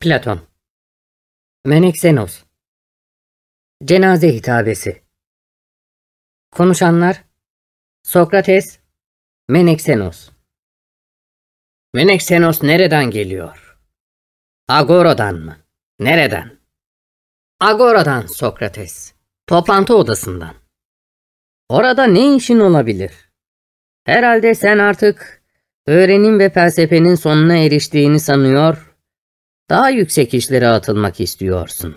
Platon. Meneksenos. Cenaze hitabesi. Konuşanlar: Sokrates, Meneksenos. Meneksenos nereden geliyor? Agora'dan mı? Nereden? Agora'dan Sokrates. Toplantı odasından. Orada ne işin olabilir? Herhalde sen artık öğrenim ve felsefenin sonuna eriştiğini sanıyor, daha yüksek işlere atılmak istiyorsun.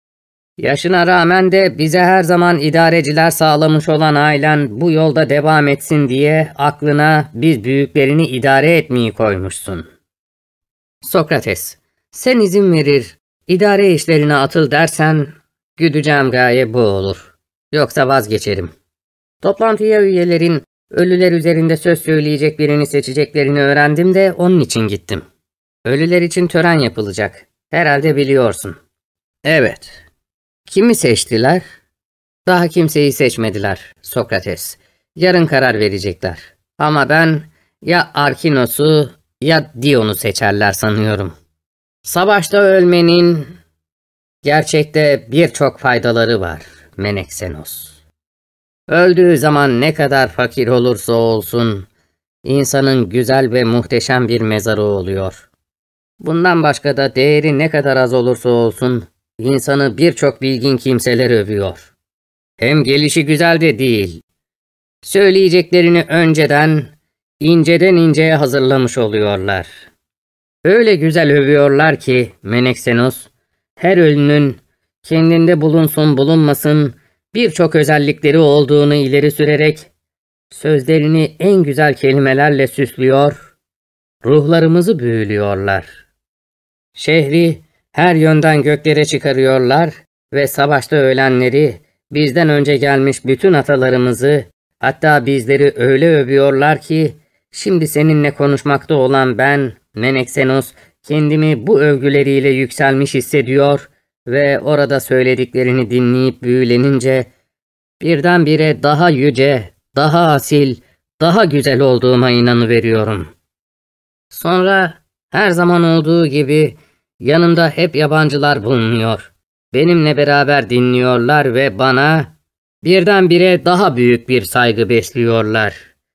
Yaşına rağmen de bize her zaman idareciler sağlamış olan ailen bu yolda devam etsin diye aklına biz büyüklerini idare etmeyi koymuşsun. Sokrates, sen izin verir, idare işlerine atıl dersen, güdeceğim gaye bu olur. Yoksa vazgeçerim. Toplantıya üyelerin ölüler üzerinde söz söyleyecek birini seçeceklerini öğrendim de onun için gittim. Ölüler için tören yapılacak. Herhalde biliyorsun. Evet. Kimi seçtiler? Daha kimseyi seçmediler Sokrates. Yarın karar verecekler. Ama ben ya Arkinos'u ya Dion'u seçerler sanıyorum. Savaşta ölmenin gerçekte birçok faydaları var Meneksenos. Öldüğü zaman ne kadar fakir olursa olsun, insanın güzel ve muhteşem bir mezarı oluyor. Bundan başka da değeri ne kadar az olursa olsun, insanı birçok bilgin kimseler övüyor. Hem gelişi güzel de değil. Söyleyeceklerini önceden, inceden inceye hazırlamış oluyorlar. Öyle güzel övüyorlar ki Meneksenos, her ölünün kendinde bulunsun bulunmasın birçok özellikleri olduğunu ileri sürerek, sözlerini en güzel kelimelerle süslüyor, ruhlarımızı büyülüyorlar. Şehri her yönden göklere çıkarıyorlar ve savaşta ölenleri, bizden önce gelmiş bütün atalarımızı, hatta bizleri öyle övüyorlar ki, şimdi seninle konuşmakta olan ben, Meneksenos, kendimi bu övgüleriyle yükselmiş hissediyor ve orada söylediklerini dinleyip büyülenince, birdenbire daha yüce, daha asil, daha güzel olduğuma inanıveriyorum. Sonra her zaman olduğu gibi yanımda hep yabancılar bulunuyor. Benimle beraber dinliyorlar ve bana birdenbire daha büyük bir saygı besliyorlar.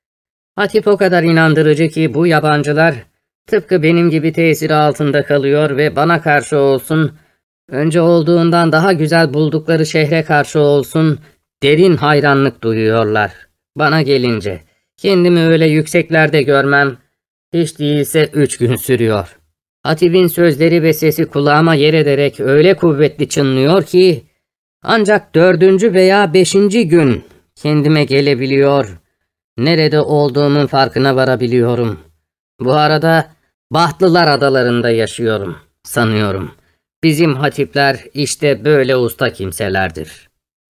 Hatip o kadar inandırıcı ki bu yabancılar tıpkı benim gibi tesiri altında kalıyor ve bana karşı olsun, önce olduğundan daha güzel buldukları şehre karşı olsun, derin hayranlık duyuyorlar. Bana gelince, kendimi öyle yükseklerde görmem, hiç değilse 3 gün sürüyor. Hatip'in sözleri ve sesi kulağıma yer ederek öyle kuvvetli çınlıyor ki, ancak 4. veya 5. gün kendime gelebiliyor, nerede olduğumun farkına varabiliyorum. Bu arada Bahtlılar Adalarında yaşıyorum, sanıyorum. Bizim hatipler işte böyle usta kimselerdir.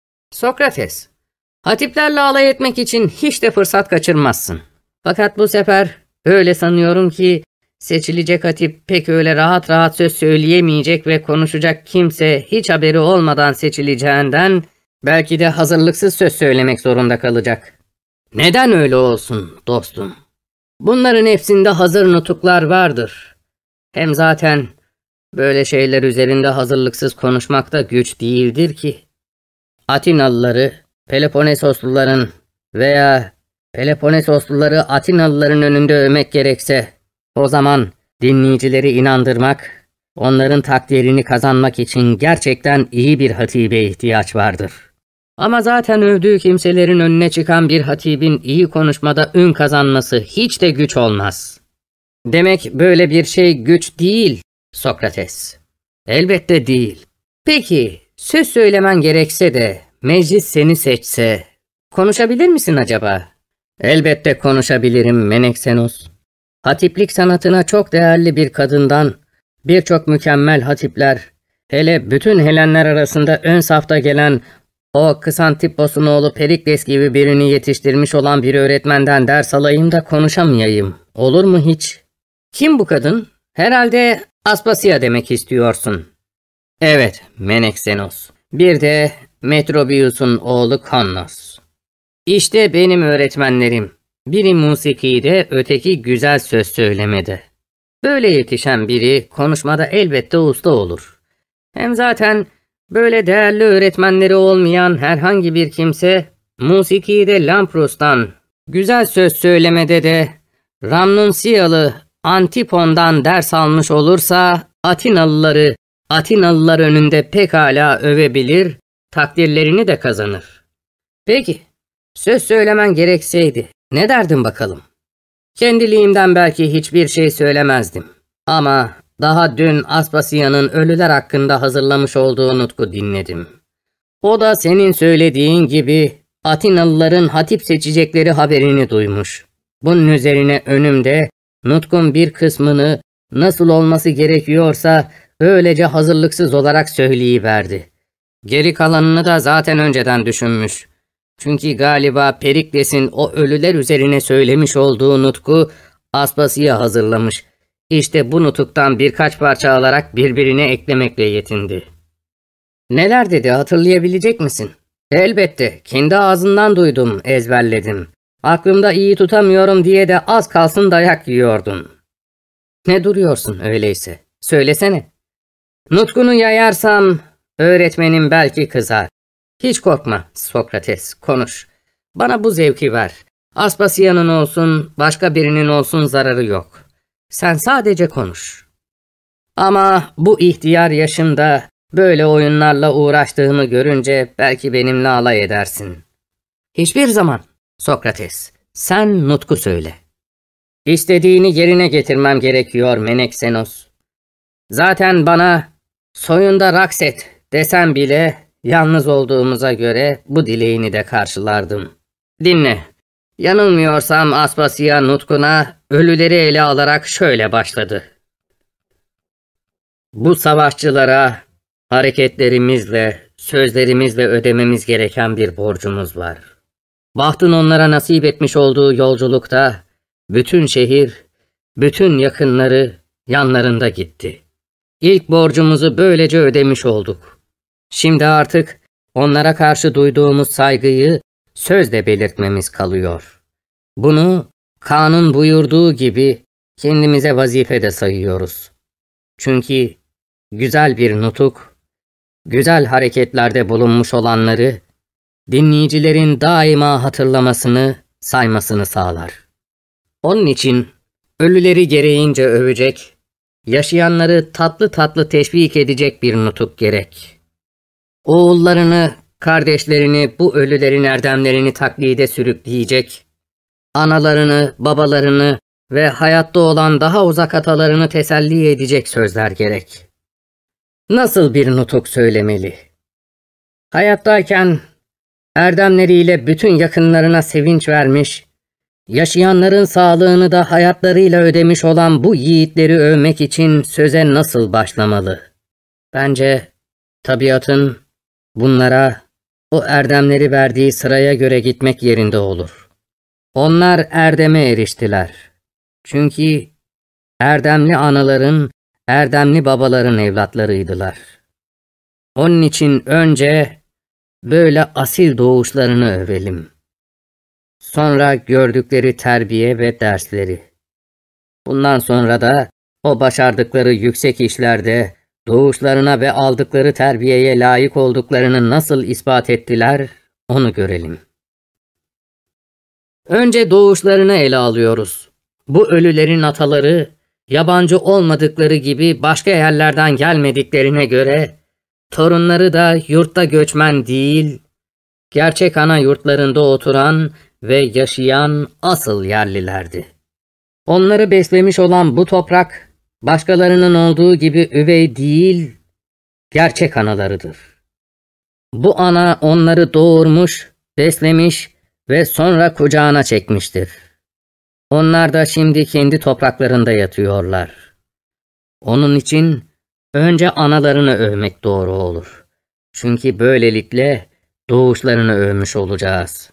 Sokrates, hatiplerle alay etmek için hiç de fırsat kaçırmazsın. Fakat bu sefer öyle sanıyorum ki seçilecek hatip pek öyle rahat rahat söz söyleyemeyecek ve konuşacak kimse hiç haberi olmadan seçileceğinden belki de hazırlıksız söz söylemek zorunda kalacak. Neden öyle olsun dostum? Bunların hepsinde hazır nutuklar vardır. Hem zaten böyle şeyler üzerinde hazırlıksız konuşmak da güç değildir ki. Atinalıları, Peloponnesosluların veya Peloponnesosluları Atinalıların önünde övmek gerekse, o zaman dinleyicileri inandırmak, onların takdirini kazanmak için gerçekten iyi bir hatibe ihtiyaç vardır. Ama zaten övdüğü kimselerin önüne çıkan bir hatibin iyi konuşmada ün kazanması hiç de güç olmaz. Demek böyle bir şey güç değil Sokrates. Elbette değil. Peki, söz söylemen gerekse de meclis seni seçse, konuşabilir misin acaba? Elbette konuşabilirim Meneksenos. Hatiplik sanatına çok değerli bir kadından, birçok mükemmel hatipler, hele bütün Helenler arasında ön safta gelen o Kısantippos'un oğlu Perikles gibi birini yetiştirmiş olan bir öğretmenden ders alayım da konuşamayayım. Olur mu hiç? Kim bu kadın? Herhalde Aspasia demek istiyorsun. Evet, Meneksenos. Bir de Metrobius'un oğlu Konnos. İşte benim öğretmenlerim. Biri musikide, öteki güzel söz söylemede. Böyle yetişen biri konuşmada elbette usta olur. Hem zaten böyle değerli öğretmenleri olmayan herhangi bir kimse, musikide Lamprous'tan, güzel söz söylemede de Ramnunsiyalı Antipon'dan ders almış olursa, Atinalılar önünde pekala övebilir, takdirlerini de kazanır. Peki, söz söylemen gerekseydi ne derdin bakalım? Kendiliğimden belki hiçbir şey söylemezdim. Ama daha dün Aspasiya'nın ölüler hakkında hazırlamış olduğu nutku dinledim. O da senin söylediğin gibi Atinalıların hatip seçecekleri haberini duymuş. Bunun üzerine önümde nutkun bir kısmını nasıl olması gerekiyorsa öylece hazırlıksız olarak söyleyiverdi. Geri kalanını da zaten önceden düşünmüş. Çünkü galiba Perikles'in o ölüler üzerine söylemiş olduğu nutku Aspasiya hazırlamış. İşte bu nutuktan birkaç parça alarak birbirine eklemekle yetindi. Neler dedi, hatırlayabilecek misin? Elbette, kendi ağzından duydum, ezberledim. Aklımda iyi tutamıyorum diye de az kalsın dayak yiyordun. Ne duruyorsun öyleyse? Söylesene. Nutkunu yayarsam öğretmenim belki kızar. Hiç korkma Sokrates, konuş. Bana bu zevki ver. Aspasiya'nın olsun, başka birinin olsun zararı yok. Sen sadece konuş. Ama bu ihtiyar yaşımda böyle oyunlarla uğraştığımı görünce belki benimle alay edersin. Hiçbir zaman Sokrates, sen nutku söyle. İstediğini yerine getirmem gerekiyor Meneksenos. Zaten bana soyunda raks et desem bile yalnız olduğumuza göre bu dileğini de karşılardım. Dinle. Yanılmıyorsam Aspasiya nutkuna ölüleri ele alarak şöyle başladı. Bu savaşçılara hareketlerimizle, sözlerimizle ödememiz gereken bir borcumuz var. Bahtın onlara nasip etmiş olduğu yolculukta bütün şehir, bütün yakınları yanlarında gitti. İlk borcumuzu böylece ödemiş olduk. Şimdi artık onlara karşı duyduğumuz saygıyı sözle belirtmemiz kalıyor. Bunu kanun buyurduğu gibi kendimize vazife de sayıyoruz. Çünkü güzel bir nutuk, güzel hareketlerde bulunmuş olanları dinleyicilerin daima hatırlamasını, saymasını sağlar. Onun için ölüleri gereğince övecek, yaşayanları tatlı tatlı teşvik edecek bir nutuk gerek. Oğullarını, kardeşlerini bu ölülerin erdemlerini taklide sürükleyecek, analarını, babalarını ve hayatta olan daha uzak atalarını teselli edecek sözler gerek. Nasıl bir nutuk söylemeli? Hayattayken erdemleriyle bütün yakınlarına sevinç vermiş, yaşayanların sağlığını da hayatlarıyla ödemiş olan bu yiğitleri övmek için söze nasıl başlamalı? Bence tabiatın bunlara o erdemleri verdiği sıraya göre gitmek yerinde olur. Onlar erdeme eriştiler. Çünkü erdemli anaların, erdemli babaların evlatlarıydılar. Onun için önce böyle asil doğuşlarını övelim. Sonra gördükleri terbiye ve dersleri. Bundan sonra da o başardıkları yüksek işlerde doğuşlarına ve aldıkları terbiyeye layık olduklarını nasıl ispat ettiler, onu görelim. Önce doğuşlarını ele alıyoruz. Bu ölülerin ataları, yabancı olmadıkları gibi başka yerlerden gelmediklerine göre, torunları da yurtta göçmen değil, gerçek ana yurtlarında oturan ve yaşayan asıl yerlilerdi. Onları beslemiş olan bu toprak, başkalarının olduğu gibi üvey değil, gerçek analarıdır. Bu ana onları doğurmuş, beslemiş ve sonra kucağına çekmiştir. Onlar da şimdi kendi topraklarında yatıyorlar. Onun için önce analarını övmek doğru olur. Çünkü böylelikle doğuşlarını övmüş olacağız.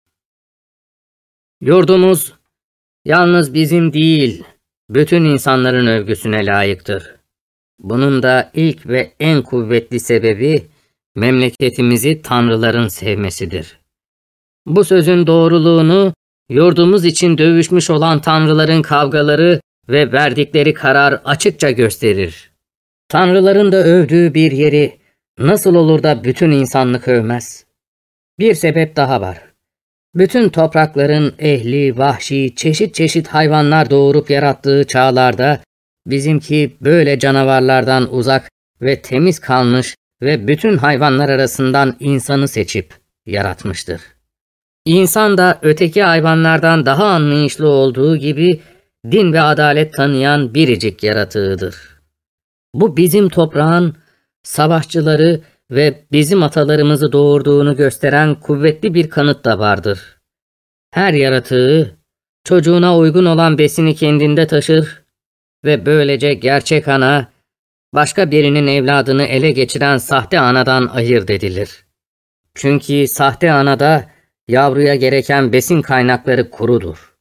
Yurdumuz yalnız bizim değil, bütün insanların övgüsüne layıktır. Bunun da ilk ve en kuvvetli sebebi memleketimizi tanrıların sevmesidir. Bu sözün doğruluğunu yurdumuz için dövüşmüş olan tanrıların kavgaları ve verdikleri karar açıkça gösterir. Tanrıların da övdüğü bir yeri nasıl olur da bütün insanlık övmez? Bir sebep daha var. Bütün toprakların ehli, vahşi, çeşit çeşit hayvanlar doğurup yarattığı çağlarda bizimki böyle canavarlardan uzak ve temiz kalmış ve bütün hayvanlar arasından insanı seçip yaratmıştır. İnsan da öteki hayvanlardan daha anlayışlı olduğu gibi din ve adalet tanıyan biricik yaratığıdır. Bu bizim toprağın savaşçıları ve bizim atalarımızı doğurduğunu gösteren kuvvetli bir kanıt da vardır. Her yaratığı çocuğuna uygun olan besini kendinde taşır ve böylece gerçek ana, başka birinin evladını ele geçiren sahte anadan ayırt edilir. Çünkü sahte anada yavruya gereken besin kaynakları kurudur.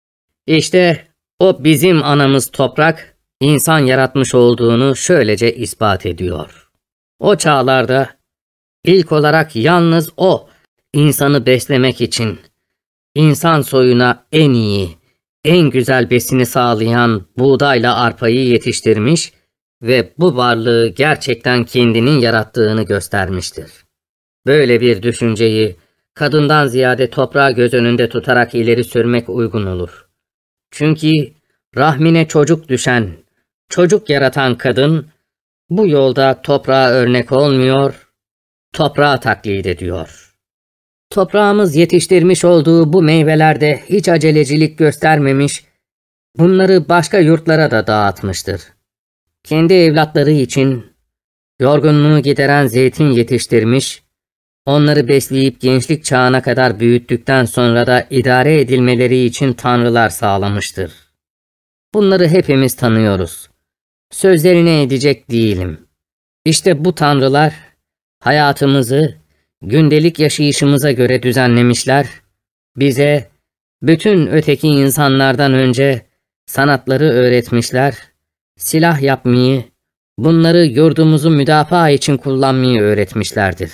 İşte o bizim anamız toprak, insan yaratmış olduğunu şöylece ispat ediyor. O çağlarda ilk olarak yalnız o, insanı beslemek için, insan soyuna en iyi, en güzel besini sağlayan buğdayla arpayı yetiştirmiş ve bu varlığı gerçekten kendinin yarattığını göstermiştir. Böyle bir düşünceyi kadından ziyade toprağı göz önünde tutarak ileri sürmek uygun olur. Çünkü rahmine çocuk düşen, çocuk yaratan kadın bu yolda toprağa örnek olmuyor, toprağı taklit ediyor. Toprağımız yetiştirmiş olduğu bu meyvelerde hiç acelecilik göstermemiş, bunları başka yurtlara da dağıtmıştır. Kendi evlatları için yorgunluğu gideren zeytin yetiştirmiş, onları besleyip gençlik çağına kadar büyüttükten sonra da idare edilmeleri için tanrılar sağlamıştır. Bunları hepimiz tanıyoruz. Sözlerine edecek değilim. İşte bu tanrılar hayatımızı gündelik yaşayışımıza göre düzenlemişler, bize bütün öteki insanlardan önce sanatları öğretmişler, silah yapmayı, bunları yurdumuzu müdafaa için kullanmayı öğretmişlerdir.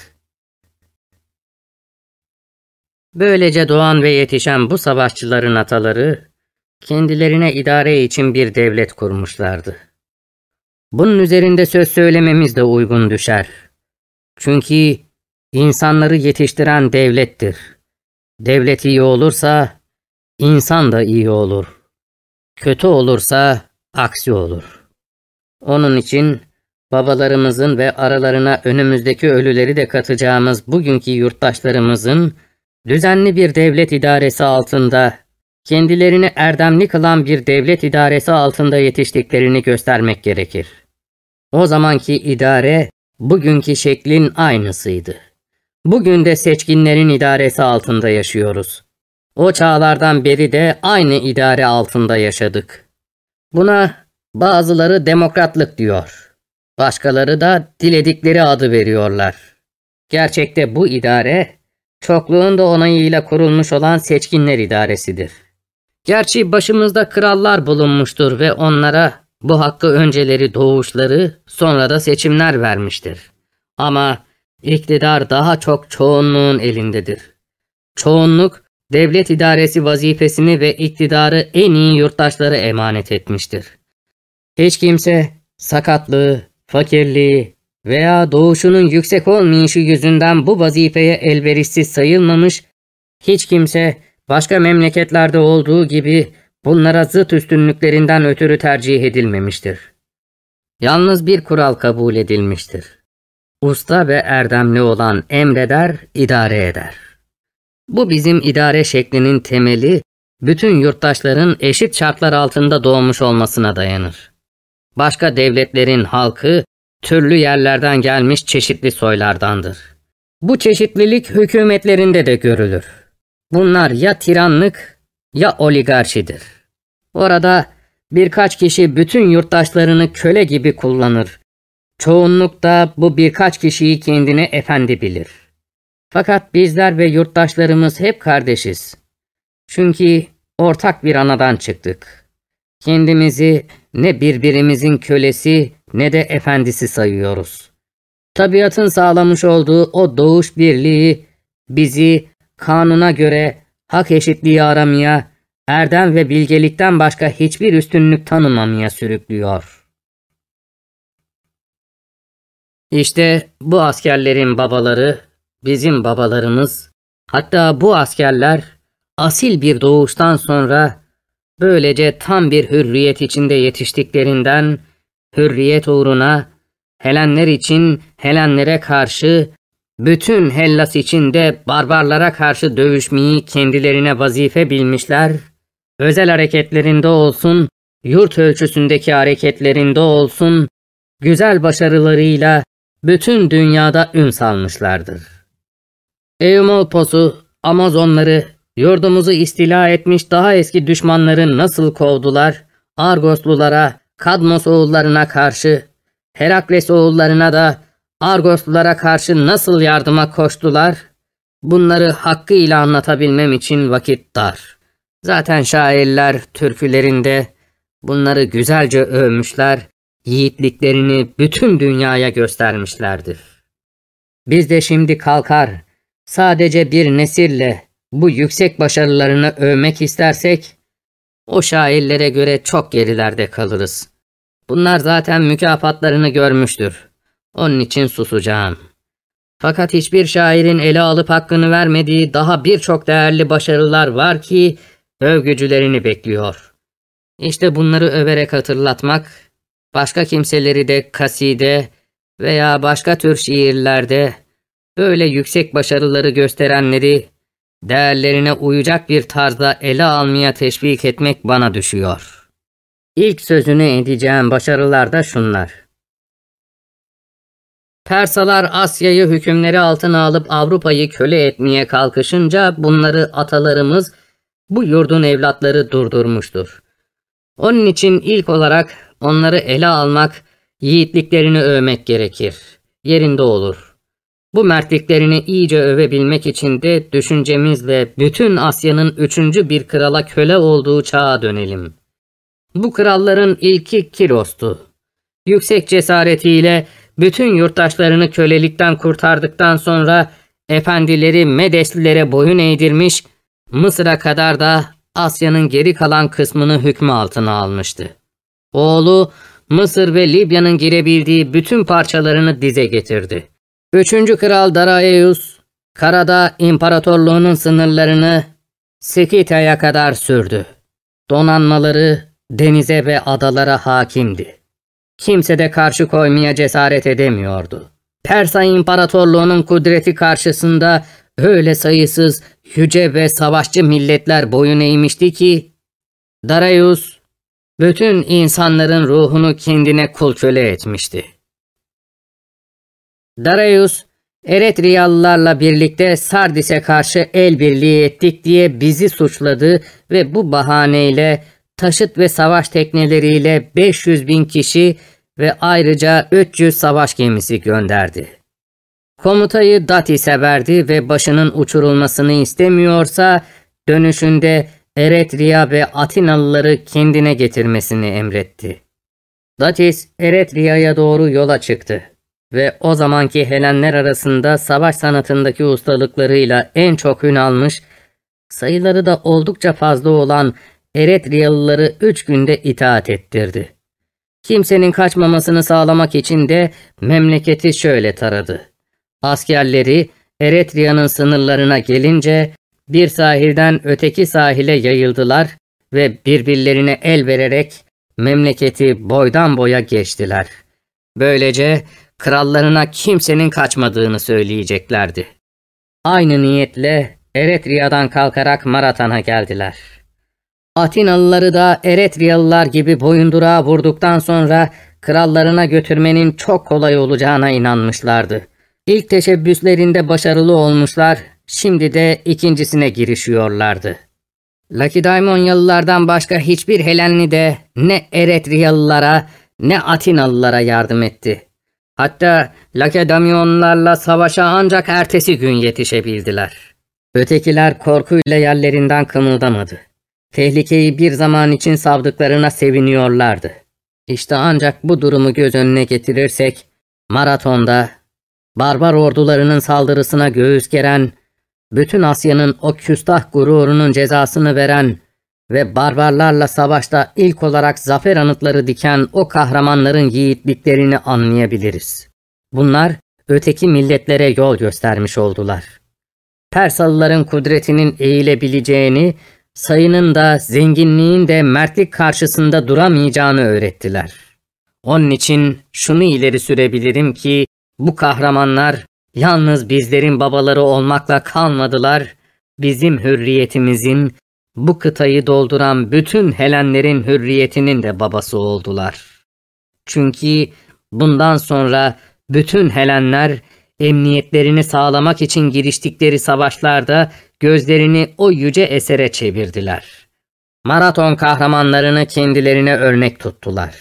Böylece doğan ve yetişen bu savaşçıların ataları, kendilerine idare için bir devlet kurmuşlardı. Bunun üzerinde söz söylememiz de uygun düşer. Çünkü insanları yetiştiren devlettir. Devlet iyi olursa, insan da iyi olur. Kötü olursa, aksi olur. Onun için babalarımızın ve aralarına önümüzdeki ölüleri de katacağımız bugünkü yurttaşlarımızın düzenli bir devlet idaresi altında, kendilerini erdemli kılan bir devlet idaresi altında yetiştiklerini göstermek gerekir. O zamanki idare, bugünkü şeklin aynısıydı. Bugün de seçkinlerin idaresi altında yaşıyoruz. O çağlardan beri de aynı idare altında yaşadık. Buna bazıları demokratlık diyor. Başkaları da diledikleri adı veriyorlar. Gerçekte bu idare, çokluğun da onayıyla kurulmuş olan seçkinler idaresidir. Gerçi başımızda krallar bulunmuştur ve onlara bu hakkı önceleri doğuşları, sonra da seçimler vermiştir. Ama iktidar daha çok çoğunluğun elindedir. Çoğunluk, devlet idaresi vazifesini ve iktidarı en iyi yurttaşlara emanet etmiştir. Hiç kimse sakatlığı, fakirliği veya doğuşunun yüksek olmayışı yüzünden bu vazifeye elverişsiz sayılmamış, hiç kimse başka memleketlerde olduğu gibi bunlara zıt üstünlüklerinden ötürü tercih edilmemiştir. Yalnız bir kural kabul edilmiştir. Usta ve erdemli olan emreder, idare eder. Bu bizim idare şeklinin temeli, bütün yurttaşların eşit şartlar altında doğmuş olmasına dayanır. Başka devletlerin halkı, türlü yerlerden gelmiş çeşitli soylardandır. Bu çeşitlilik hükümetlerinde de görülür. Bunlar ya tiranlık ya oligarşidir. Orada birkaç kişi bütün yurttaşlarını köle gibi kullanır. Çoğunluk da bu birkaç kişiyi kendine efendi bilir. Fakat bizler ve yurttaşlarımız hep kardeşiz. Çünkü ortak bir anadan çıktık. Kendimizi ne birbirimizin kölesi ne de efendisi sayıyoruz. Tabiatın sağlamış olduğu o doğuş birliği bizi kanuna göre hak eşitliği aramaya erdem ve bilgelikten başka hiçbir üstünlük tanımamaya sürüklüyor. İşte bu askerlerin babaları, bizim babalarımız, hatta bu askerler asil bir doğuştan sonra böylece tam bir hürriyet içinde yetiştiklerinden, hürriyet uğruna Helenler için Helenlere karşı, bütün Hellas içinde barbarlara karşı dövüşmeyi kendilerine vazife bilmişler, özel hareketlerinde olsun, yurt ölçüsündeki hareketlerinde olsun, güzel başarılarıyla bütün dünyada ün salmışlardır. Eumolpos'u, Amazonları, yurdumuzu istila etmiş daha eski düşmanları nasıl kovdular, Argoslulara, Kadmos oğullarına karşı, Herakles oğullarına da Argoslulara karşı nasıl yardıma koştular, bunları hakkıyla anlatabilmem için vakit dar. Zaten şairler türkülerinde bunları güzelce övmüşler, yiğitliklerini bütün dünyaya göstermişlerdir. Biz de şimdi kalkar, sadece bir nesille bu yüksek başarılarını övmek istersek, o şairlere göre çok gerilerde kalırız. Bunlar zaten mükafatlarını görmüştür. Onun için susacağım. Fakat hiçbir şairin ele alıp hakkını vermediği daha birçok değerli başarılar var ki övgücülerini bekliyor. İşte bunları överek hatırlatmak, başka kimseleri de kaside veya başka tür şiirlerde böyle yüksek başarıları gösterenleri değerlerine uyacak bir tarzda ele almaya teşvik etmek bana düşüyor. İlk sözünü edeceğim başarılar da şunlar. Persalar Asya'yı hükümleri altına alıp Avrupa'yı köle etmeye kalkışınca bunları atalarımız, bu yurdun evlatları durdurmuştur. Onun için ilk olarak onları ele almak, yiğitliklerini övmek gerekir. Yerinde olur. Bu mertliklerini iyice övebilmek için de düşüncemizle bütün Asya'nın üçüncü bir krala köle olduğu çağa dönelim. Bu kralların ilki Kiros'tu. Yüksek cesaretiyle bütün yurttaşlarını kölelikten kurtardıktan sonra efendileri Medeslilere boyun eğdirmiş, Mısır'a kadar da Asya'nın geri kalan kısmını hükmü altına almıştı. Oğlu Mısır ve Libya'nın girebildiği bütün parçalarını dize getirdi. Üçüncü kral Daraeus, karada imparatorluğunun sınırlarını Skita'ya kadar sürdü. Donanmaları denize ve adalara hakimdi. Kimse de karşı koymaya cesaret edemiyordu. Persa İmparatorluğu'nun kudreti karşısında öyle sayısız yüce ve savaşçı milletler boyun eğmişti ki, Darius bütün insanların ruhunu kendine kul köle etmişti. Darius, Eretriyalılarla birlikte Sardis'e karşı el birliği ettik diye bizi suçladı ve bu bahaneyle taşıt ve savaş tekneleriyle 500.000 kişi ve ayrıca 300 savaş gemisi gönderdi. Komutayı Datis'e verdi ve başının uçurulmasını istemiyorsa dönüşünde Eretria ve Atinalıları kendine getirmesini emretti. Datis, Eretria'ya doğru yola çıktı ve o zamanki Helenler arasında savaş sanatındaki ustalıklarıyla en çok ün almış, sayıları da oldukça fazla olan Eretriyalıları 3 günde itaat ettirdi. Kimsenin kaçmamasını sağlamak için de memleketi şöyle taradı. Askerleri Eretria'nın sınırlarına gelince bir sahilden öteki sahile yayıldılar ve birbirlerine el vererek memleketi boydan boya geçtiler. Böylece krallarına kimsenin kaçmadığını söyleyeceklerdi. Aynı niyetle Eretria'dan kalkarak Maratan'a geldiler. Atinalıları da Eretriyalılar gibi boyundurağa vurduktan sonra krallarına götürmenin çok kolay olacağına inanmışlardı. İlk teşebbüslerinde başarılı olmuşlar, şimdi de ikincisine girişiyorlardı. Lakedaimonyalılardan başka hiçbir Helenli de ne Eretriyalılara ne Atinalılara yardım etti. Hatta Lakedamyonlarla savaşa ancak ertesi gün yetişebildiler. Ötekiler korkuyla yerlerinden kımıldamadı. Tehlikeyi bir zaman için savdıklarına seviniyorlardı. İşte ancak bu durumu göz önüne getirirsek, Maraton'da barbar ordularının saldırısına göğüs geren, bütün Asya'nın o küstah gururunun cezasını veren ve barbarlarla savaşta ilk olarak zafer anıtları diken o kahramanların yiğitliklerini anlayabiliriz. Bunlar öteki milletlere yol göstermiş oldular. Persalıların kudretinin eğilebileceğini, sayının da zenginliğin de mertlik karşısında duramayacağını öğrettiler. Onun için şunu ileri sürebilirim ki bu kahramanlar yalnız bizlerin babaları olmakla kalmadılar, bizim hürriyetimizin, bu kıtayı dolduran bütün Helenlerin hürriyetinin de babası oldular. Çünkü bundan sonra bütün Helenler emniyetlerini sağlamak için giriştikleri savaşlarda gözlerini o yüce esere çevirdiler. Maraton kahramanlarını kendilerine örnek tuttular.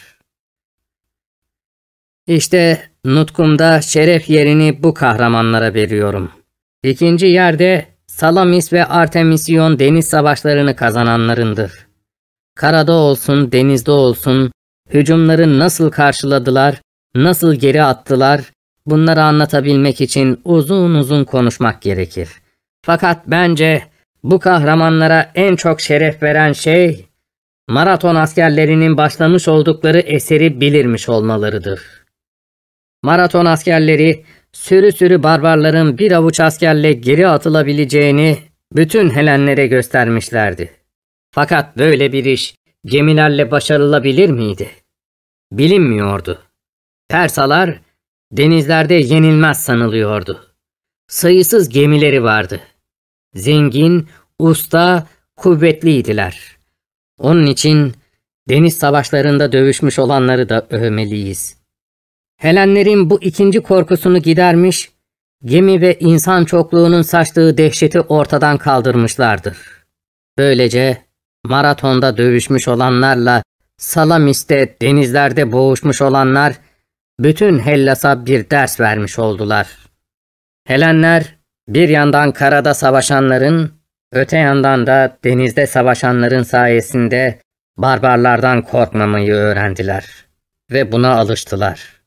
İşte nutkumda şeref yerini bu kahramanlara veriyorum. İkinci yerde Salamis ve Artemisyon deniz savaşlarını kazananlarındır. Karada olsun, denizde olsun, hücumları nasıl karşıladılar, nasıl geri attılar, bunları anlatabilmek için uzun uzun konuşmak gerekir. Fakat bence bu kahramanlara en çok şeref veren şey, Maraton askerlerinin başlamış oldukları eseri bilirmiş olmalarıdır. Maraton askerleri, sürü sürü barbarların bir avuç askerle geri atılabileceğini bütün Helenlere göstermişlerdi. Fakat böyle bir iş gemilerle başarılabilir miydi? Bilinmiyordu. Persalar denizlerde yenilmez sanılıyordu. Sayısız gemileri vardı. Zengin, usta, kuvvetliydiler. Onun için deniz savaşlarında dövüşmüş olanları da övmeliyiz. Helenlerin bu ikinci korkusunu gidermiş, gemi ve insan çokluğunun saçtığı dehşeti ortadan kaldırmışlardır. Böylece Maraton'da dövüşmüş olanlarla Salamis'te denizlerde boğuşmuş olanlar bütün Hellas'a bir ders vermiş oldular. Helenler bir yandan karada savaşanların, öte yandan da denizde savaşanların sayesinde barbarlardan korkmamayı öğrendiler ve buna alıştılar.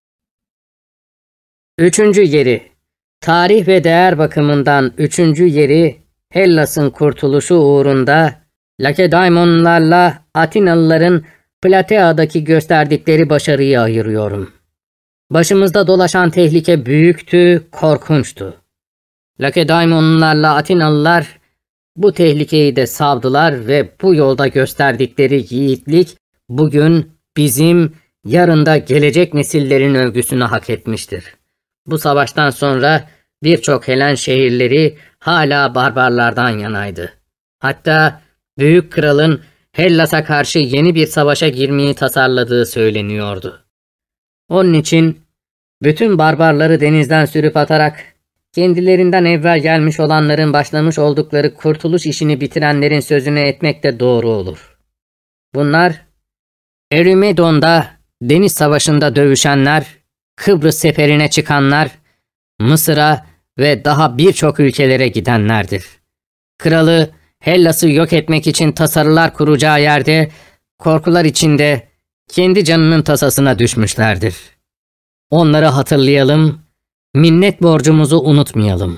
Üçüncü yeri, tarih ve değer bakımından üçüncü yeri Hellas'ın kurtuluşu uğrunda Lakedaimonlarla Atinalıların Platea'daki gösterdikleri başarıyı ayırıyorum. Başımızda dolaşan tehlike büyüktü, korkunçtu. Lakedaimonlarla Atinalılar bu tehlikeyi de savdılar ve bu yolda gösterdikleri yiğitlik bugün bizim, yarın da gelecek nesillerin övgüsünü hak etmiştir. Bu savaştan sonra birçok Helen şehirleri hala barbarlardan yanaydı. Hatta büyük kralın Hellas'a karşı yeni bir savaşa girmeyi tasarladığı söyleniyordu. Onun için bütün barbarları denizden sürüp atarak kendilerinden evvel gelmiş olanların başlamış oldukları kurtuluş işini bitirenlerin sözünü etmek de doğru olur. Bunlar Erimedon'da deniz savaşında dövüşenler, Kıbrıs seferine çıkanlar, Mısır'a ve daha birçok ülkelere gidenlerdir. Kralı Hellas'ı yok etmek için tasarılar kuracağı yerde korkular içinde kendi canının tasasına düşmüşlerdir. Onları hatırlayalım, minnet borcumuzu unutmayalım.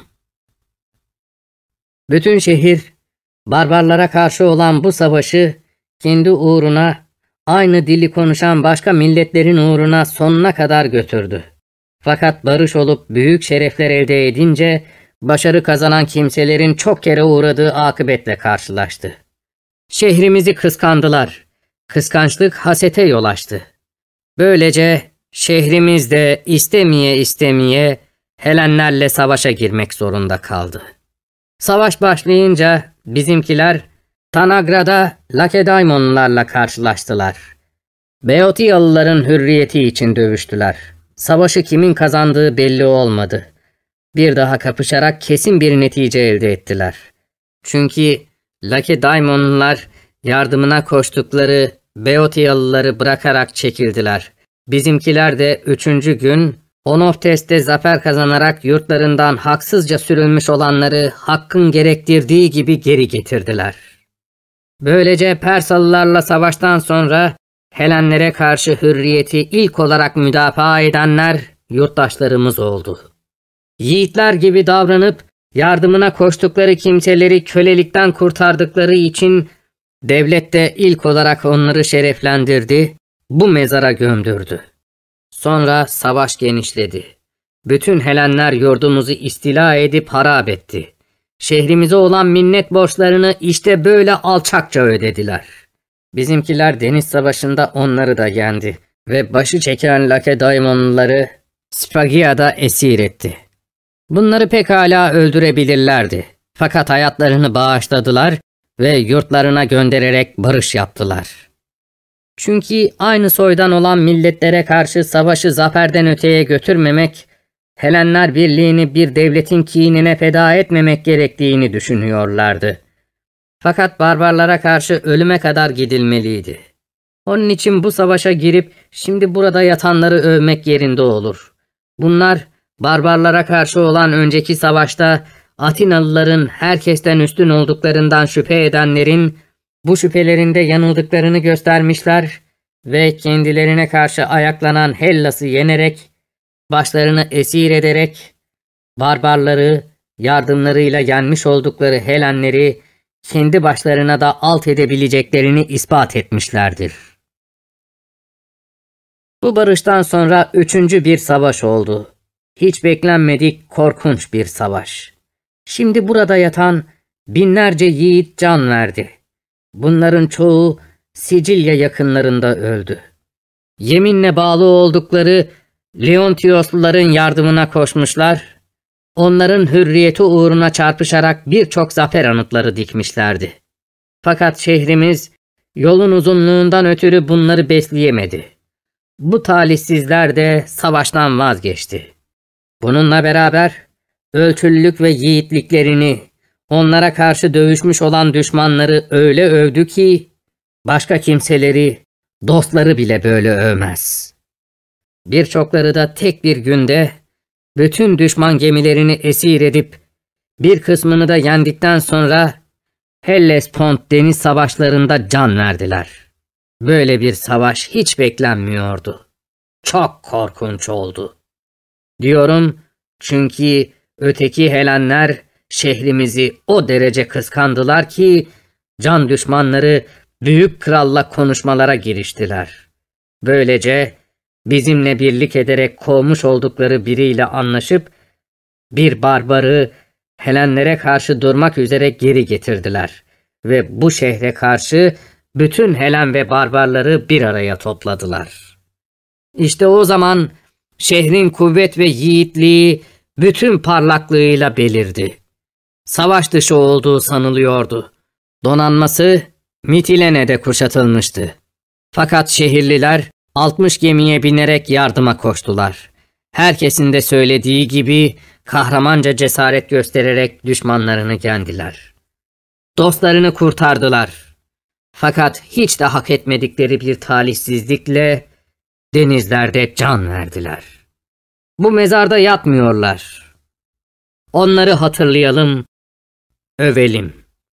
Bütün şehir barbarlara karşı olan bu savaşı kendi uğruna, aynı dili konuşan başka milletlerin uğruna sonuna kadar götürdü. Fakat barış olup büyük şerefler elde edince başarı kazanan kimselerin çok kere uğradığı akıbetle karşılaştı. Şehrimizi kıskandılar. Kıskançlık hasete yol açtı. Böylece şehrimiz de istemeye istemeye Helenlerle savaşa girmek zorunda kaldı. Savaş başlayınca bizimkiler Tanagra'da Lakedaimonlarla karşılaştılar. Beotiyalıların hürriyeti için dövüştüler. Savaşı kimin kazandığı belli olmadı. Bir daha kapışarak kesin bir netice elde ettiler. Çünkü Lakedaimonlar yardımına koştukları Beotiyalıları bırakarak çekildiler. Bizimkiler de 3. gün Onoftes'te zafer kazanarak yurtlarından haksızca sürülmüş olanları hakkın gerektirdiği gibi geri getirdiler. Böylece Persalılarla savaştan sonra Helenlere karşı hürriyeti ilk olarak müdafaa edenler yurttaşlarımız oldu. Yiğitler gibi davranıp yardımına koştukları kimseleri kölelikten kurtardıkları için Devlet de ilk olarak onları şereflendirdi, bu mezara gömdürdü. Sonra savaş genişledi. Bütün Helenler yurdumuzu istila edip harap etti. Şehrimize olan minnet borçlarını işte böyle alçakça ödediler. Bizimkiler deniz savaşında onları da yendi ve başı çeken Lakedaimonluları Spagia'da esir etti. Bunları pekala öldürebilirlerdi. Fakat hayatlarını bağışladılar ve yurtlarına göndererek barış yaptılar. Çünkü aynı soydan olan milletlere karşı savaşı zaferden öteye götürmemek, Helenler birliğini bir devletin kinine feda etmemek gerektiğini düşünüyorlardı. Fakat barbarlara karşı ölüme kadar gidilmeliydi. Onun için bu savaşa girip şimdi burada yatanları övmek yerinde olur. Bunlar barbarlara karşı olan önceki savaşta Atinalıların herkesten üstün olduklarından şüphe edenlerin bu şüphelerinde yanıldıklarını göstermişler ve kendilerine karşı ayaklanan Hellas'ı yenerek, başlarını esir ederek, barbarları yardımlarıyla yenmiş oldukları Helenleri kendi başlarına da alt edebileceklerini ispat etmişlerdir. Bu barıştan sonra üçüncü bir savaş oldu. Hiç beklenmedik korkunç bir savaş. Şimdi burada yatan binlerce yiğit can verdi. Bunların çoğu Sicilya yakınlarında öldü. Yeminle bağlı oldukları Leontiosluların yardımına koşmuşlar, onların hürriyeti uğruna çarpışarak birçok zafer anıtları dikmişlerdi. Fakat şehrimiz yolun uzunluğundan ötürü bunları besleyemedi. Bu talihsizler de savaştan vazgeçti. Bununla beraber ölçülülük ve yiğitliklerini, onlara karşı dövüşmüş olan düşmanları öyle övdü ki, başka kimseleri, dostları bile böyle övmez. Birçokları da tek bir günde bütün düşman gemilerini esir edip bir kısmını da yendikten sonra Hellespont deniz savaşlarında can verdiler. Böyle bir savaş hiç beklenmiyordu. Çok korkunç oldu. Diyorum çünkü öteki Helenler şehrimizi o derece kıskandılar ki can düşmanları büyük kralla konuşmalara giriştiler. Böylece bizimle birlik ederek kovmuş oldukları biriyle anlaşıp bir barbarı Helenlere karşı durmak üzere geri getirdiler ve bu şehre karşı bütün Helen ve barbarları bir araya topladılar. İşte o zaman şehrin kuvvet ve yiğitliği bütün parlaklığıyla belirdi. Savaş dışı olduğu sanılıyordu. Donanması Mitilene'de kuşatılmıştı. Fakat şehirliler 60 gemiye binerek yardıma koştular. Herkesin de söylediği gibi kahramanca cesaret göstererek düşmanlarını yendiler. Dostlarını kurtardılar. Fakat hiç de hak etmedikleri bir talihsizlikle denizlerde can verdiler. Bu mezarda yatmıyorlar. Onları hatırlayalım, övelim.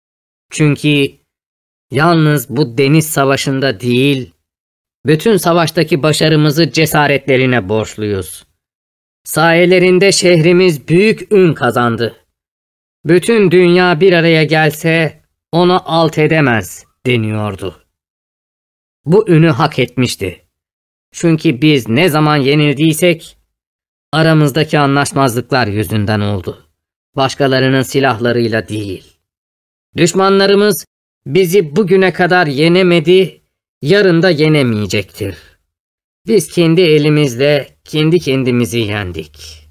Çünkü yalnız bu deniz savaşında değil, bütün savaştaki başarımızı cesaretlerine borçluyuz. Sayelerinde şehrimiz büyük ün kazandı. Bütün dünya bir araya gelse onu alt edemez deniyordu. Bu ünü hak etmişti. Çünkü biz ne zaman yenildiysek aramızdaki anlaşmazlıklar yüzünden oldu. Başkalarının silahlarıyla değil. Düşmanlarımız bizi bugüne kadar yenemedi, yarın da yenemeyecektir. Biz kendi elimizle kendi kendimizi yendik.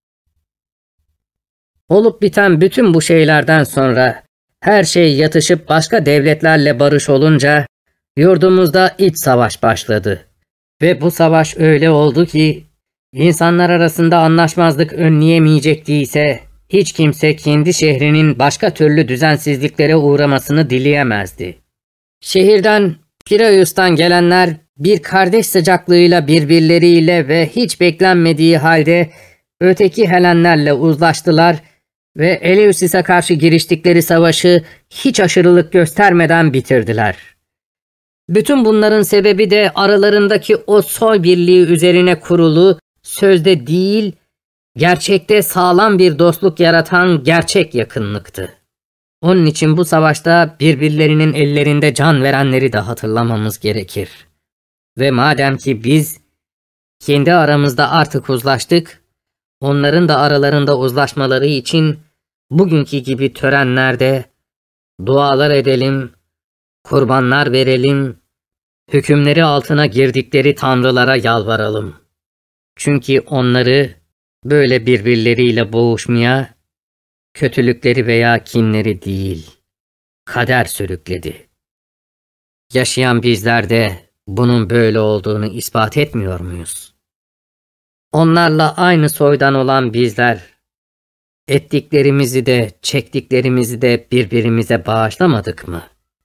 Olup biten bütün bu şeylerden sonra her şey yatışıp başka devletlerle barış olunca yurdumuzda iç savaş başladı. Ve bu savaş öyle oldu ki insanlar arasında anlaşmazlık önleyemeyecektiyse hiç kimse kendi şehrinin başka türlü düzensizliklere uğramasını dileyemezdi. Şehirden Piraios'tan gelenler bir kardeş sıcaklığıyla birbirleriyle ve hiç beklenmediği halde öteki Helenlerle uzlaştılar ve Eleusis'e karşı giriştikleri savaşı hiç aşırılık göstermeden bitirdiler. Bütün bunların sebebi de aralarındaki o soy birliği üzerine kurulu, sözde değil, gerçekte sağlam bir dostluk yaratan gerçek yakınlıktı. Onun için bu savaşta birbirlerinin ellerinde can verenleri de hatırlamamız gerekir. Ve madem ki biz kendi aramızda artık uzlaştık, onların da aralarında uzlaşmaları için bugünkü gibi törenlerde dualar edelim, kurbanlar verelim, hükümleri altına girdikleri tanrılara yalvaralım. Çünkü onları böyle birbirleriyle boğuşmaya, kötülükleri veya kinleri değil, kader sürükledi. Yaşayan bizler de bunun böyle olduğunu ispat etmiyor muyuz? Onlarla aynı soydan olan bizler, ettiklerimizi de çektiklerimizi de birbirimize bağışlamadık mı?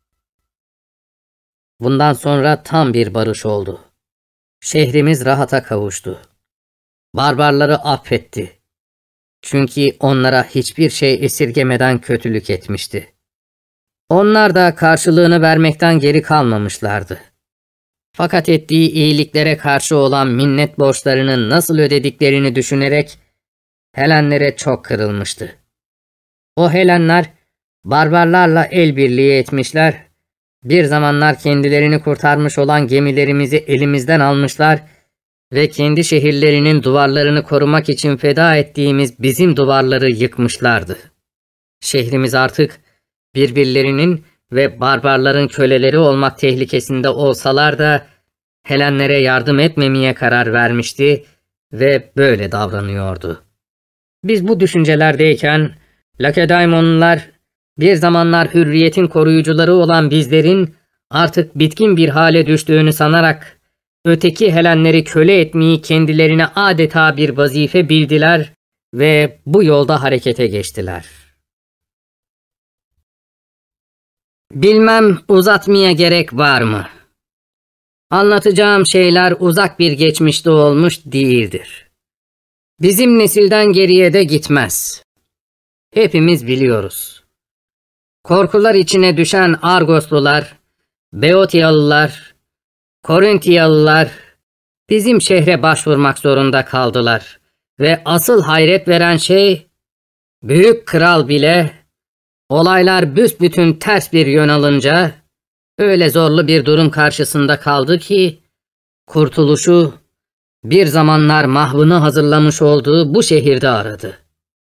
Bundan sonra tam bir barış oldu. Şehrimiz rahata kavuştu. Barbarları affetti. Çünkü onlara hiçbir şey esirgemeden kötülük etmişti. Onlar da karşılığını vermekten geri kalmamışlardı. Fakat ettiği iyiliklere karşı olan minnet borçlarını nasıl ödediklerini düşünerek Helenlere çok kırılmıştı. O Helenler barbarlarla el birliği etmişler, bir zamanlar kendilerini kurtarmış olan gemilerimizi elimizden almışlar ve kendi şehirlerinin duvarlarını korumak için feda ettiğimiz bizim duvarları yıkmışlardı. Şehrimiz artık birbirlerinin ve barbarların köleleri olmak tehlikesinde olsalar da Helenlere yardım etmemeye karar vermişti ve böyle davranıyordu. Biz bu düşüncelerdeyken Lakedaimonlular bir zamanlar hürriyetin koruyucuları olan bizlerin artık bitkin bir hale düştüğünü sanarak öteki Helenleri köle etmeyi kendilerine adeta bir vazife bildiler ve bu yolda harekete geçtiler. Bilmem uzatmaya gerek var mı? Anlatacağım şeyler uzak bir geçmişte olmuş değildir. Bizim nesilden geriye de gitmez. Hepimiz biliyoruz. Korkular içine düşen Argoslular, Beotiyalılar, Korintiyalılar bizim şehre başvurmak zorunda kaldılar ve asıl hayret veren şey, büyük kral bile olaylar büsbütün ters bir yön alınca öyle zorlu bir durum karşısında kaldı ki kurtuluşu bir zamanlar mahvını hazırlamış olduğu bu şehirde aradı.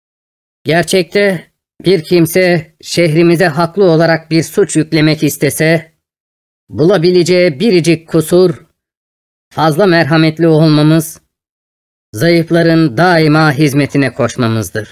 Gerçekte bir kimse şehrimize haklı olarak bir suç yüklemek istese, bulabileceği biricik kusur, fazla merhametli olmamız, zayıfların daima hizmetine koşmamızdır.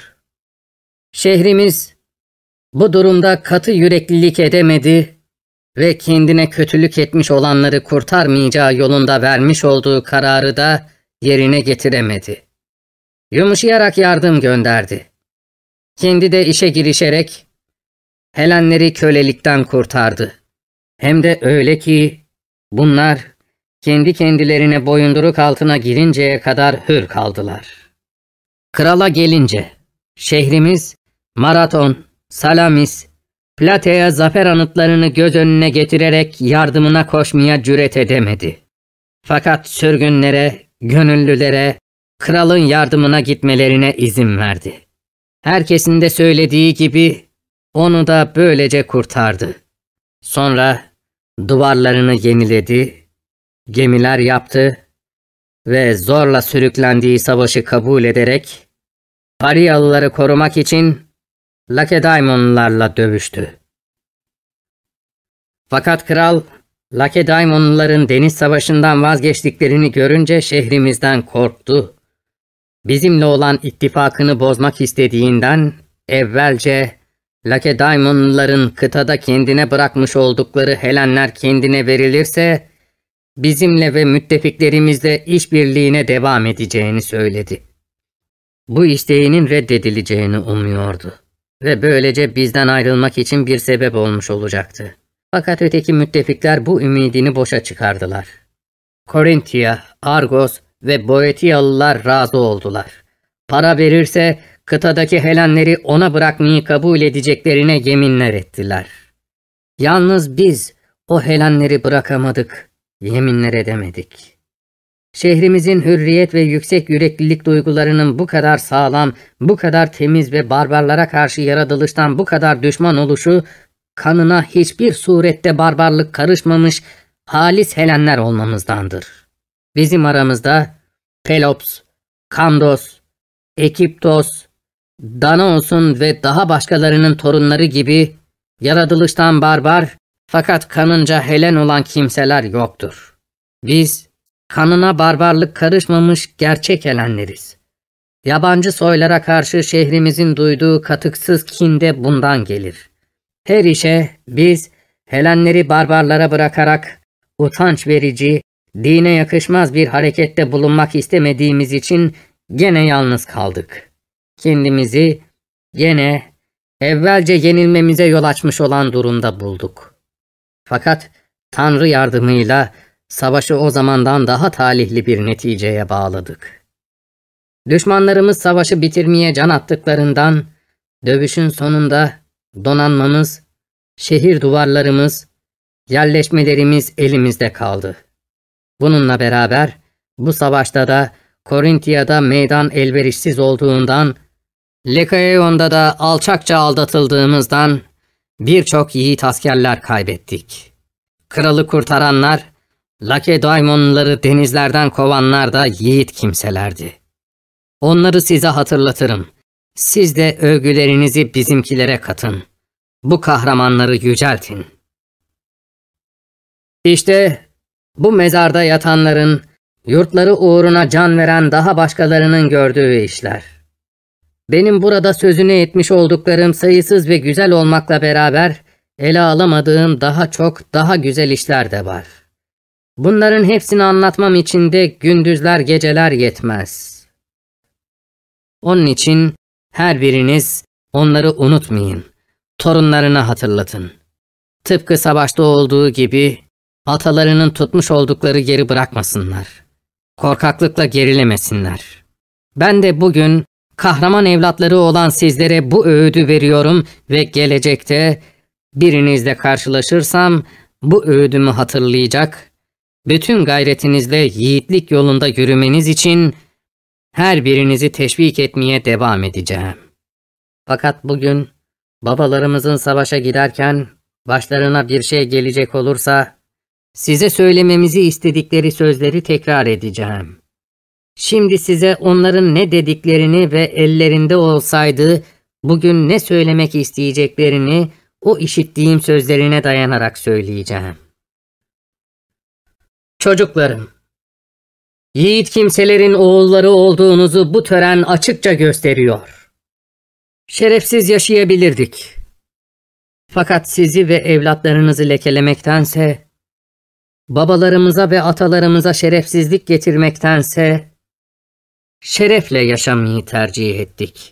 Şehrimiz bu durumda katı yüreklilik edemedi ve kendine kötülük etmiş olanları kurtarmayacağı yolunda vermiş olduğu kararı da yerine getiremedi. Yumuşayarak yardım gönderdi. Kendi de işe girişerek Helenleri kölelikten kurtardı. Hem de öyle ki bunlar kendi kendilerine boyunduruk altına girinceye kadar hür kaldılar. Krala gelince şehrimiz Maraton, Salamis, Plateya zafer anıtlarını göz önüne getirerek yardımına koşmaya cüret edemedi. Fakat sürgünlere, gönüllülere, kralın yardımına gitmelerine izin verdi. Herkesin de söylediği gibi onu da böylece kurtardı. Sonra duvarlarını yeniledi, gemiler yaptı ve zorla sürüklendiği savaşı kabul ederek Pariyalıları korumak için Lakedaimonlularla dövüştü. Fakat kral Lakedaimonluların deniz savaşından vazgeçtiklerini görünce şehrimizden korktu. Bizimle olan ittifakını bozmak istediğinden evvelce Lakedaimonluların kıtada kendine bırakmış oldukları Helenler kendine verilirse bizimle ve müttefiklerimizle işbirliğine devam edeceğini söyledi. Bu isteğinin reddedileceğini umuyordu ve böylece bizden ayrılmak için bir sebep olmuş olacaktı. Fakat öteki müttefikler bu ümidini boşa çıkardılar. Korintiya, Argos ve Boetiyalılar razı oldular. Para verirse kıtadaki Helenleri ona bırakmayı kabul edeceklerine yeminler ettiler. Yalnız biz o Helenleri bırakamadık, yeminler edemedik. şehrimizin hürriyet ve yüksek yüreklilik duygularının bu kadar sağlam, bu kadar temiz ve barbarlara karşı yaratılıştan bu kadar düşman oluşu, kanına hiçbir surette barbarlık karışmamış halis Helenler olmamızdandır. Bizim aramızda Pelops, Kandos, Ekiptos, Danaos'un ve daha başkalarının torunları gibi yaratılıştan barbar fakat kanınca Helen olan kimseler yoktur. Biz kanına barbarlık karışmamış gerçek Helenleriz. Yabancı soylara karşı şehrimizin duyduğu katıksız kin de bundan gelir. Her işe biz Helenleri barbarlara bırakarak utanç verici, dine yakışmaz bir harekette bulunmak istemediğimiz için gene yalnız kaldık. Kendimizi gene evvelce yenilmemize yol açmış olan durumda bulduk. Fakat Tanrı yardımıyla savaşı o zamandan daha talihli bir neticeye bağladık. Düşmanlarımız savaşı bitirmeye can attıklarından dövüşün sonunda donanmamız, şehir duvarlarımız, yerleşmelerimiz elimizde kaldı. Bununla beraber bu savaşta da Korintiya'da meydan elverişsiz olduğundan, Lekaeon'da da alçakça aldatıldığımızdan birçok yiğit askerler kaybettik. Kralı kurtaranlar, Lakedaimonluları denizlerden kovanlar da yiğit kimselerdi. Onları size hatırlatırım. Siz de övgülerinizi bizimkilere katın. Bu kahramanları yüceltin. İşte bu mezarda yatanların, yurtları uğruna can veren daha başkalarının gördüğü işler. Benim burada sözünü etmiş olduklarım sayısız ve güzel olmakla beraber ele alamadığım daha çok, daha güzel işler de var. Bunların hepsini anlatmam için de gündüzler geceler yetmez. Onun için her biriniz onları unutmayın, torunlarına hatırlatın. Tıpkı savaşta olduğu gibi atalarının tutmuş oldukları yeri bırakmasınlar. Korkaklıkla gerilemesinler. Ben de bugün kahraman evlatları olan sizlere bu öğüdü veriyorum ve gelecekte birinizle karşılaşırsam bu öğüdümü hatırlayacak, bütün gayretinizle yiğitlik yolunda yürümeniz için her birinizi teşvik etmeye devam edeceğim. Fakat bugün babalarımızın savaşa giderken başlarına bir şey gelecek olursa size söylememizi istedikleri sözleri tekrar edeceğim. Şimdi size onların ne dediklerini ve ellerinde olsaydı bugün ne söylemek isteyeceklerini o işittiğim sözlerine dayanarak söyleyeceğim. Çocuklarım, yiğit kimselerin oğulları olduğunuzu bu tören açıkça gösteriyor. Şerefsiz yaşayabilirdik. Fakat sizi ve evlatlarınızı lekelemektense, babalarımıza ve atalarımıza şerefsizlik getirmektense, şerefle yaşamayı tercih ettik.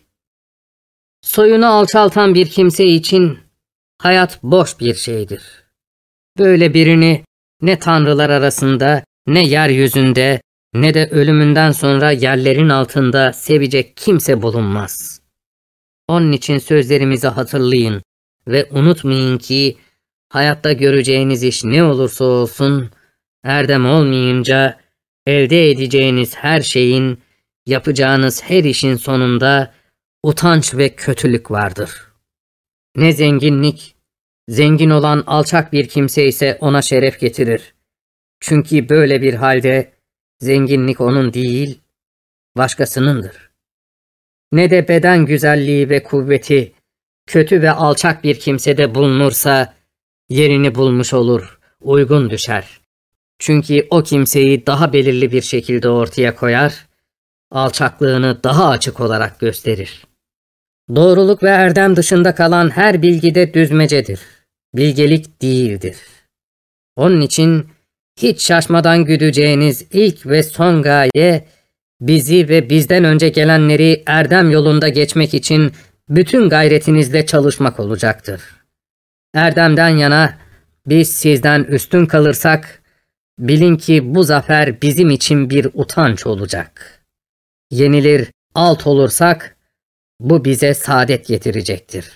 Soyunu alçaltan bir kimse için hayat boş bir şeydir. Böyle birini ne tanrılar arasında, ne yeryüzünde, ne de ölümünden sonra yerlerin altında sevecek kimse bulunmaz. Onun için sözlerimizi hatırlayın ve unutmayın ki hayatta göreceğiniz iş ne olursa olsun, erdem olmayınca elde edeceğiniz her şeyin, yapacağınız her işin sonunda utanç ve kötülük vardır. Ne zenginlik, zengin olan alçak bir kimse ise ona şeref getirir. Çünkü böyle bir halde zenginlik onun değil, başkasınındır. Ne de beden güzelliği ve kuvveti kötü ve alçak bir kimsede bulunursa yerini bulmuş olur, uygun düşer. Çünkü o kimseyi daha belirli bir şekilde ortaya koyar, alçaklığını daha açık olarak gösterir. Doğruluk ve erdem dışında kalan her bilgide düzmecedir. Bilgelik değildir. Onun için hiç şaşmadan güdeceğiniz ilk ve son gaye, bizi ve bizden önce gelenleri erdem yolunda geçmek için bütün gayretinizle çalışmak olacaktır. Erdemden yana biz sizden üstün kalırsak, bilin ki bu zafer bizim için bir utanç olacak. Yenilir, alt olursak, bu bize saadet getirecektir.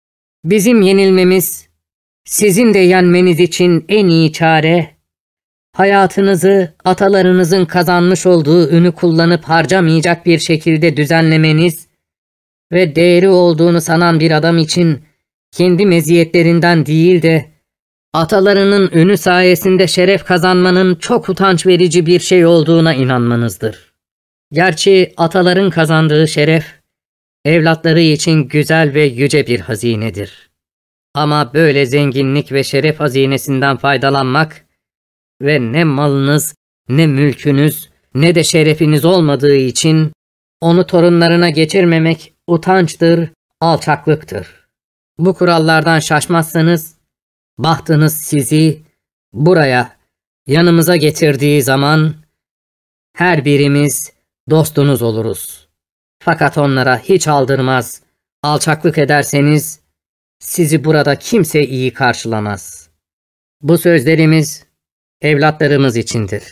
Bizim yenilmemiz, sizin de yenmeniz için en iyi çare, hayatınızı atalarınızın kazanmış olduğu ünü kullanıp harcamayacak bir şekilde düzenlemeniz ve değeri olduğunu sanan bir adam için kendi meziyetlerinden değil de atalarının ünü sayesinde şeref kazanmanın çok utanç verici bir şey olduğuna inanmanızdır. Gerçi ataların kazandığı şeref, evlatları için güzel ve yüce bir hazinedir. Ama böyle zenginlik ve şeref hazinesinden faydalanmak ve ne malınız, ne mülkünüz, ne de şerefiniz olmadığı için onu torunlarına geçirmemek utançtır, alçaklıktır. Bu kurallardan şaşmazsanız, bahtınız sizi buraya, yanımıza getirdiği zaman her birimiz dostunuz oluruz. Fakat onlara hiç aldırmaz, alçaklık ederseniz sizi burada kimse iyi karşılamaz. Bu sözlerimiz evlatlarımız içindir.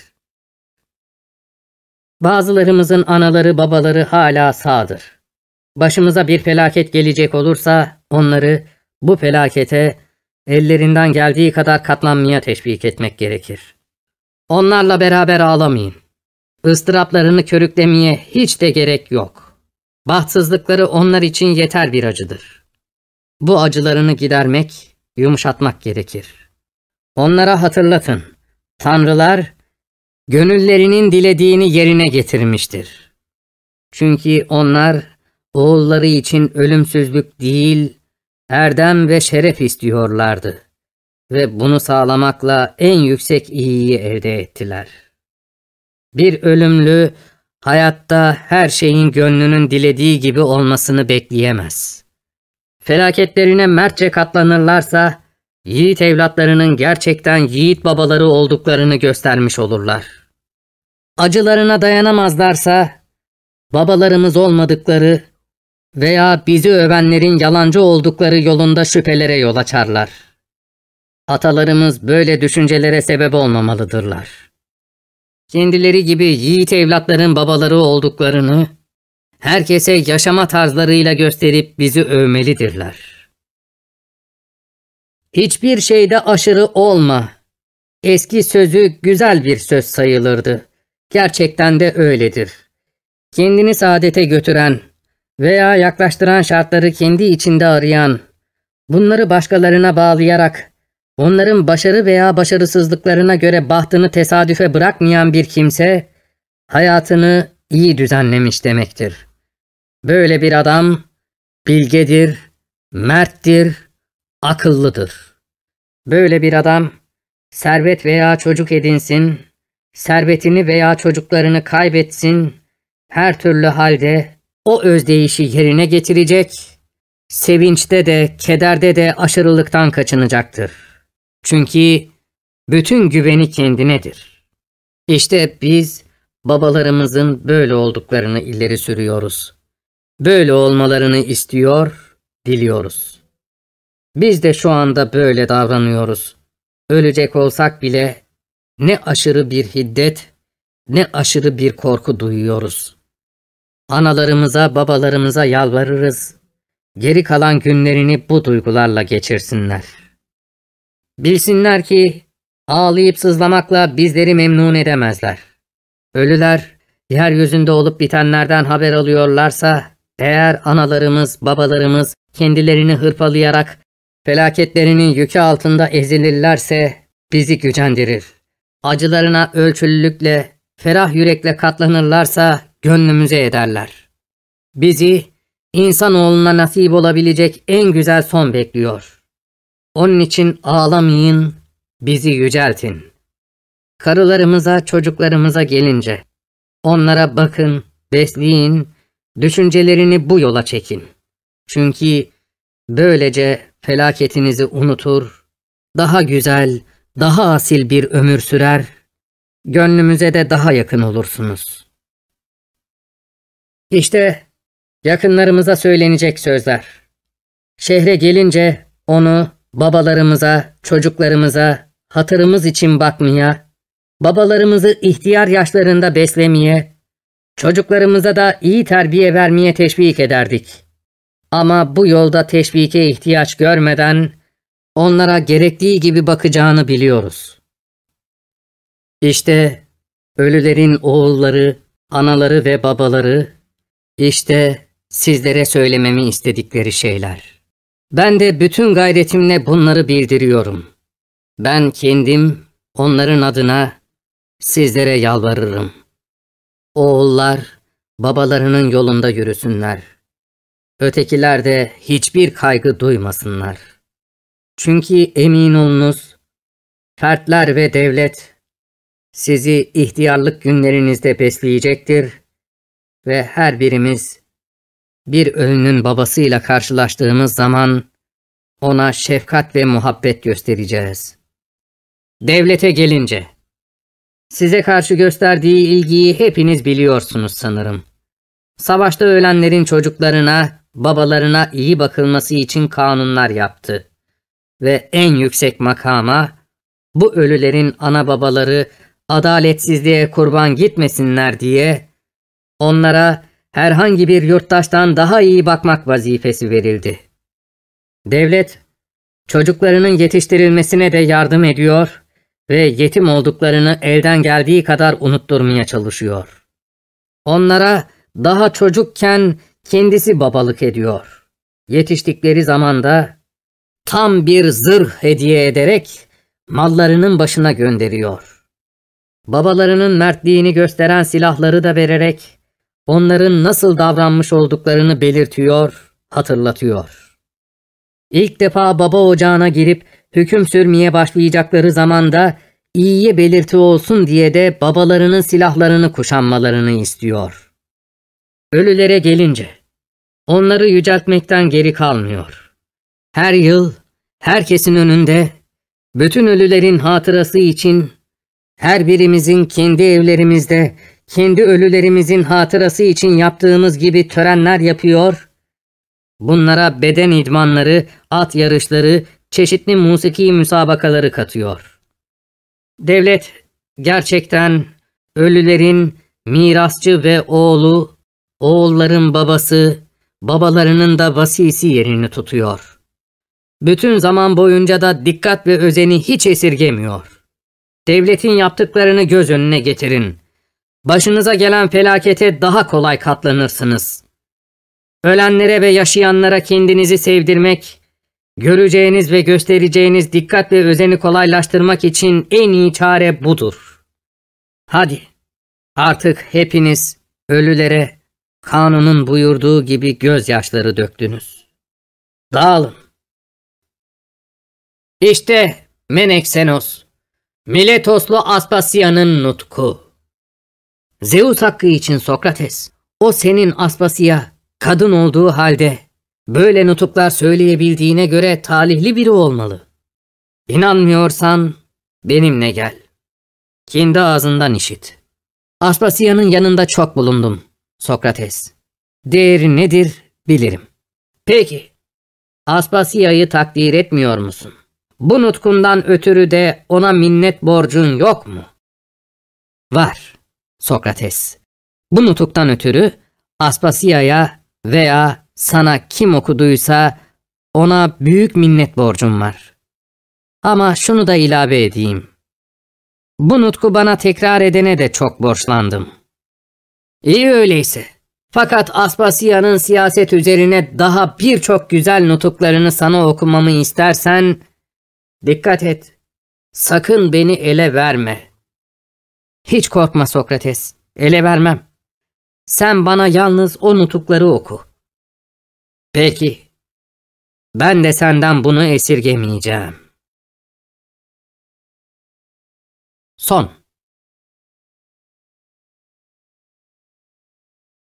Bazılarımızın anaları babaları hala sağdır. Başımıza bir felaket gelecek olursa onları bu felakete ellerinden geldiği kadar katlanmaya teşvik etmek gerekir. Onlarla beraber ağlamayın. Istıraplarını körüklemeye hiç de gerek yok. Bahtsızlıkları onlar için yeter bir acıdır. Bu acılarını gidermek, yumuşatmak gerekir. Onlara hatırlatın, tanrılar gönüllerinin dilediğini yerine getirmiştir. Çünkü onlar oğulları için ölümsüzlük değil, erdem ve şeref istiyorlardı ve bunu sağlamakla en yüksek iyiyi elde ettiler. Bir ölümlü, hayatta her şeyin gönlünün dilediği gibi olmasını bekleyemez. Felaketlerine mertçe katlanırlarsa, yiğit evlatlarının gerçekten yiğit babaları olduklarını göstermiş olurlar. Acılarına dayanamazlarsa, babalarımız olmadıkları veya bizi övenlerin yalancı oldukları yolunda şüphelere yol açarlar. Atalarımız böyle düşüncelere sebep olmamalıdırlar. Kendileri gibi yiğit evlatların babaları olduklarını herkese yaşama tarzlarıyla gösterip bizi övmelidirler. Hiçbir şeyde aşırı olma. Eski sözü güzel bir söz sayılırdı. Gerçekten de öyledir. Kendini saadete götüren veya yaklaştıran şartları kendi içinde arayan, bunları başkalarına bağlayarak onların başarı veya başarısızlıklarına göre bahtını tesadüfe bırakmayan bir kimse, hayatını iyi düzenlemiş demektir. Böyle bir adam, bilgedir, merttir, akıllıdır. Böyle bir adam, servet veya çocuk edinsin, servetini veya çocuklarını kaybetsin, her türlü halde o özdeyişi yerine getirecek, sevinçte de, kederde de aşırılıktan kaçınacaktır. Çünkü bütün güveni kendinedir. İşte biz babalarımızın böyle olduklarını ileri sürüyoruz. Böyle olmalarını istiyor, diliyoruz. Biz de şu anda böyle davranıyoruz. Ölecek olsak bile ne aşırı bir hiddet, ne aşırı bir korku duyuyoruz. Analarımıza, babalarımıza yalvarırız. Geri kalan günlerini bu duygularla geçirsinler. Bilsinler ki ağlayıp sızlamakla bizleri memnun edemezler. Ölüler yeryüzünde olup bitenlerden haber alıyorlarsa, eğer analarımız, babalarımız kendilerini hırpalayarak felaketlerinin yükü altında ezilirlerse bizi gücendirir. Acılarına ölçülülükle, ferah yürekle katlanırlarsa gönlümüze ederler. Bizi insanoğluna nasip olabilecek en güzel son bekliyor. Onun için ağlamayın, bizi yüceltin. Karılarımıza, çocuklarımıza gelince, onlara bakın, besleyin, düşüncelerini bu yola çekin. Çünkü böylece felaketinizi unutur, daha güzel, daha asil bir ömür sürer, gönlümüze de daha yakın olursunuz. İşte yakınlarımıza söylenecek sözler. Şehre gelince onu babalarımıza, çocuklarımıza hatırımız için bakmaya, babalarımızı ihtiyar yaşlarında beslemeye, çocuklarımıza da iyi terbiye vermeye teşvik ederdik. Ama bu yolda teşvike ihtiyaç görmeden onlara gerektiği gibi bakacağını biliyoruz. İşte ölülerin oğulları, anaları ve babaları, işte sizlere söylememi istedikleri şeyler. Ben de bütün gayretimle bunları bildiriyorum. Ben kendim onların adına sizlere yalvarırım. Oğullar babalarının yolunda yürüsünler. Ötekiler de hiçbir kaygı duymasınlar. Çünkü emin olunuz, fertler ve devlet sizi ihtiyarlık günlerinizde besleyecektir ve her birimiz bir ölünün babasıyla karşılaştığımız zaman ona şefkat ve muhabbet göstereceğiz. Devlete gelince, size karşı gösterdiği ilgiyi hepiniz biliyorsunuz sanırım. Savaşta ölenlerin çocuklarına, babalarına iyi bakılması için kanunlar yaptı. Ve en yüksek makama, bu ölülerin ana babaları adaletsizliğe kurban gitmesinler diye, onlara herhangi bir yurttaştan daha iyi bakmak vazifesi verildi. Devlet, çocuklarının yetiştirilmesine de yardım ediyor ve yetim olduklarını elden geldiği kadar unutturmaya çalışıyor. Onlara daha çocukken kendisi babalık ediyor. Yetiştikleri zamanda tam bir zırh hediye ederek mallarının başına gönderiyor. Babalarının mertliğini gösteren silahları da vererek onların nasıl davranmış olduklarını belirtiyor, hatırlatıyor. İlk defa baba ocağına girip hüküm sürmeye başlayacakları zamanda iyiye belirti olsun diye de babalarının silahlarını kuşanmalarını istiyor. Ölülere gelince, onları yüceltmekten geri kalmıyor. Her yıl, herkesin önünde, bütün ölülerin hatırası için, her birimizin kendi evlerimizde, kendi ölülerimizin hatırası için yaptığımız gibi törenler yapıyor, bunlara beden idmanları, at yarışları, çeşitli musiki müsabakaları katıyor. Devlet, gerçekten ölülerin mirasçı ve oğlu, oğulların babası, babalarının da vasisi yerini tutuyor. Bütün zaman boyunca da dikkat ve özeni hiç esirgemiyor. Devletin yaptıklarını göz önüne getirin. Başınıza gelen felakete daha kolay katlanırsınız. Ölenlere ve yaşayanlara kendinizi sevdirmek, göreceğiniz ve göstereceğiniz dikkat ve özeni kolaylaştırmak için en iyi çare budur. Hadi, artık hepiniz ölülere kanunun buyurduğu gibi gözyaşları döktünüz. Dağılın. İşte Meneksenos, Miletoslu Aspasya'nın nutku. Zeus hakkı için Sokrates, o senin Aspasya, kadın olduğu halde böyle nutuklar söyleyebildiğine göre talihli biri olmalı. İnanmıyorsan benimle gel. Kendi ağzından işit. Aspasya'nın yanında çok bulundum, Sokrates. Değeri nedir bilirim. Peki, Aspasya'yı takdir etmiyor musun? Bu nutkundan ötürü de ona minnet borcun yok mu? Var, Sokrates. Bu nutuktan ötürü Aspasya'ya veya sana kim okuduysa ona büyük minnet borcum var. Ama şunu da ilave edeyim. Bu nutku bana tekrar edene de çok borçlandım. İyi öyleyse. Fakat Aspasya'nın siyaset üzerine daha birçok güzel nutuklarını sana okumamı istersen, dikkat et, sakın beni ele verme. Hiç korkma Sokrates, ele vermem. Sen bana yalnız o nutukları oku. Peki, ben de senden bunu esirgemeyeceğim. Son.